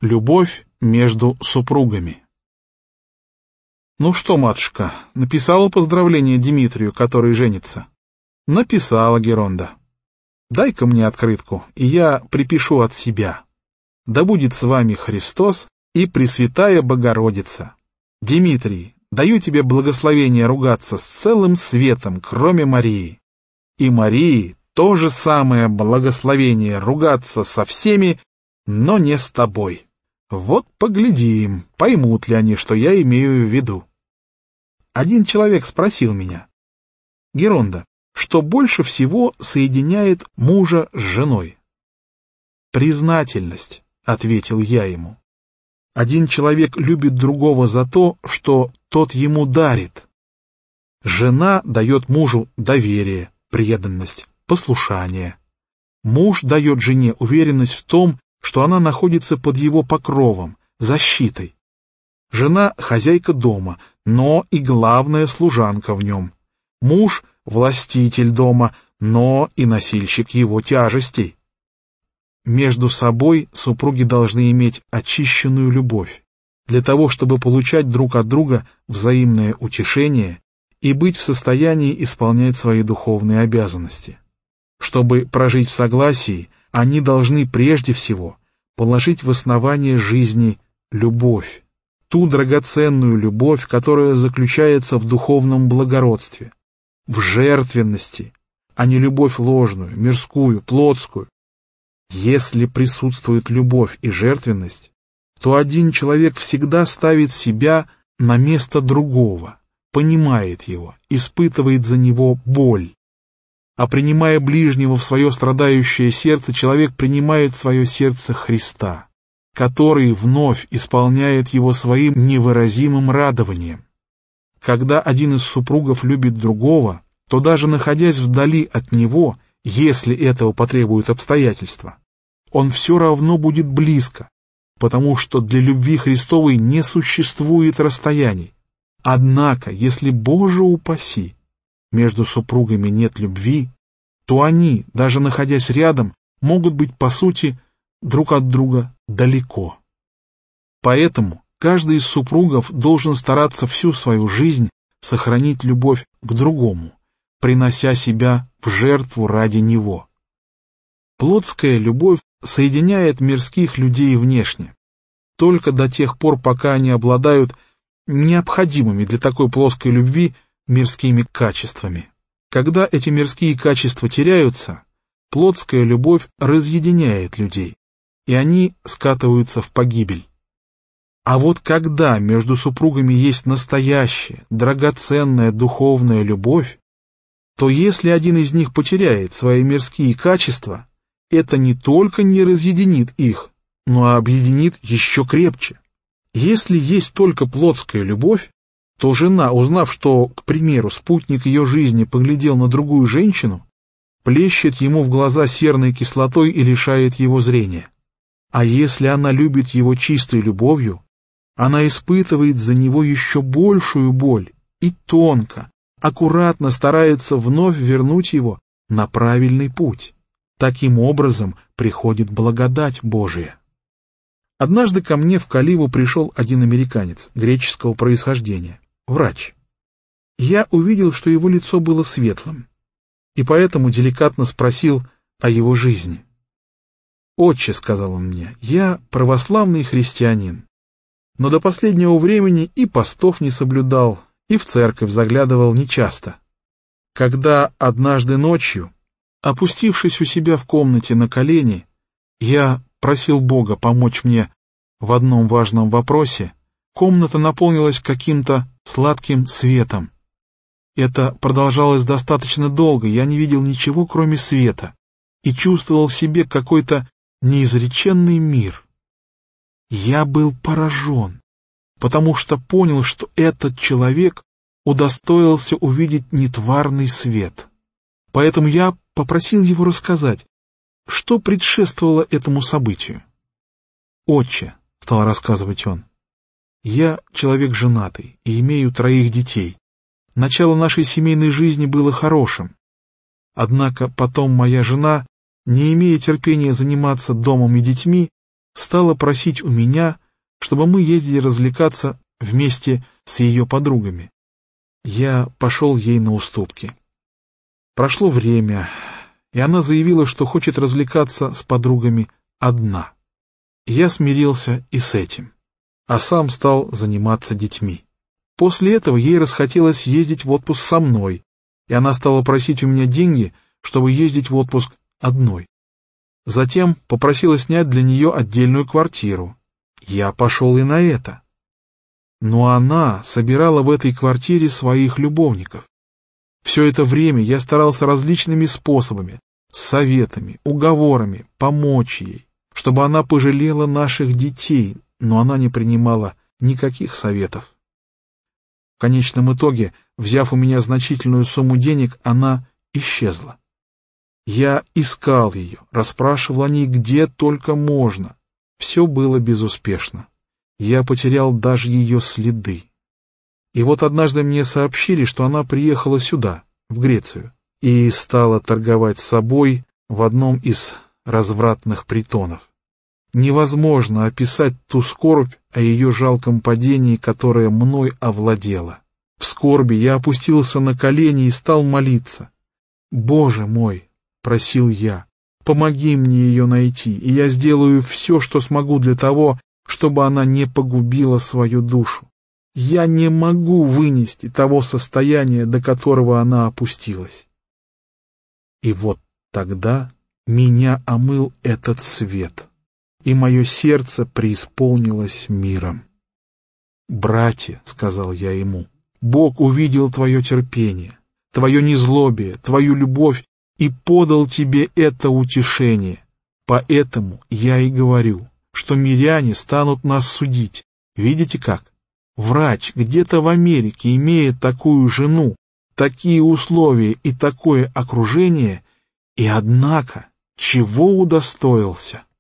Любовь между супругами. Ну что, матушка, написала поздравление Димитрию, который женится? Написала, Геронда. Дай-ка мне открытку, и я припишу от себя. Да будет с вами Христос и Пресвятая Богородица. Димитрий, даю тебе благословение ругаться с целым светом, кроме Марии. И Марии то же самое благословение ругаться со всеми, но не с тобой. Вот поглядим, поймут ли они, что я имею в виду. Один человек спросил меня: Геронда, что больше всего соединяет мужа с женой? Признательность, ответил я ему. Один человек любит другого за то, что тот ему дарит. Жена дает мужу доверие, преданность, послушание. Муж дает жене уверенность в том, что она находится под его покровом, защитой. Жена — хозяйка дома, но и главная служанка в нем. Муж — властитель дома, но и носильщик его тяжестей. Между собой супруги должны иметь очищенную любовь, для того, чтобы получать друг от друга взаимное утешение и быть в состоянии исполнять свои духовные обязанности. Чтобы прожить в согласии, они должны прежде всего положить в основание жизни любовь, ту драгоценную любовь, которая заключается в духовном благородстве, в жертвенности, а не любовь ложную, мирскую, плотскую. Если присутствует любовь и жертвенность, то один человек всегда ставит себя на место другого, понимает его, испытывает за него боль. А принимая ближнего в свое страдающее сердце, человек принимает в свое сердце Христа, который вновь исполняет его своим невыразимым радованием. Когда один из супругов любит другого, то даже находясь вдали от него, если этого потребуют обстоятельства, он все равно будет близко, потому что для любви Христовой не существует расстояний. Однако, если, Боже упаси, между супругами нет любви, то они, даже находясь рядом, могут быть, по сути, друг от друга далеко. Поэтому каждый из супругов должен стараться всю свою жизнь сохранить любовь к другому, принося себя в жертву ради него. Плотская любовь соединяет мирских людей внешне, только до тех пор, пока они обладают необходимыми для такой плоской любви мирскими качествами. Когда эти мирские качества теряются, плотская любовь разъединяет людей, и они скатываются в погибель. А вот когда между супругами есть настоящая, драгоценная духовная любовь, то если один из них потеряет свои мирские качества, это не только не разъединит их, но объединит еще крепче. Если есть только плотская любовь, то жена, узнав, что, к примеру, спутник ее жизни поглядел на другую женщину, плещет ему в глаза серной кислотой и лишает его зрения. А если она любит его чистой любовью, она испытывает за него еще большую боль и тонко, аккуратно старается вновь вернуть его на правильный путь. Таким образом приходит благодать Божия. Однажды ко мне в Каливу пришел один американец греческого происхождения, врач. Я увидел, что его лицо было светлым, и поэтому деликатно спросил о его жизни. «Отче», — сказал он мне, — «я православный христианин, но до последнего времени и постов не соблюдал, и в церковь заглядывал нечасто. Когда однажды ночью, опустившись у себя в комнате на колени, я просил Бога помочь мне в одном важном вопросе, комната наполнилась каким-то сладким светом. Это продолжалось достаточно долго, я не видел ничего, кроме света, и чувствовал в себе какой-то неизреченный мир. Я был поражен, потому что понял, что этот человек удостоился увидеть нетварный свет. Поэтому я попросил его рассказать, что предшествовало этому событию. «Отче», — стал рассказывать он, — «я человек женатый и имею 3 детей. Начало нашей семейной жизни было хорошим. Однако потом моя жена, не имея терпения заниматься домом и детьми, стала просить у меня, чтобы мы ездили развлекаться вместе с ее подругами. Я пошел ей на уступки. Прошло время, и она заявила, что хочет развлекаться с подругами одна. Я смирился и с этим, а сам стал заниматься детьми. После этого ей расхотелось ездить в отпуск со мной, и она стала просить у меня деньги, чтобы ездить в отпуск одной. Затем попросила снять для нее отдельную квартиру. Я пошел и на это. Но она собирала в этой квартире своих любовников. Все это время я старался различными способами, советами, уговорами помочь ей, чтобы она пожалела наших детей, но она не принимала никаких советов. В конечном итоге, взяв у меня значительную сумму денег, она исчезла. Я искал ее, расспрашивал о ней где только можно. Все было безуспешно. Я потерял даже ее следы. И вот однажды мне сообщили, что она приехала сюда, в Грецию, и стала торговать собой в одном из развратных притонов. Невозможно описать ту скорбь о ее жалком падении, которая мной овладела. В скорби я опустился на колени и стал молиться. «Боже мой!» — просил я, — «помоги мне ее найти, и я сделаю все, что смогу для того, чтобы она не погубила свою душу. Я не могу вынести того состояния, до которого она опустилась». И вот тогда меня омыл этот свет, и мое сердце преисполнилось миром. «Братья», — сказал я ему, — «Бог увидел твое терпение, твое незлобие, твою любовь и подал тебе это утешение. Поэтому я и говорю, что миряне станут нас судить. Видите как? Врач где-то в Америке имеет такую жену, такие условия и такое окружение, и однако чего удостоился?»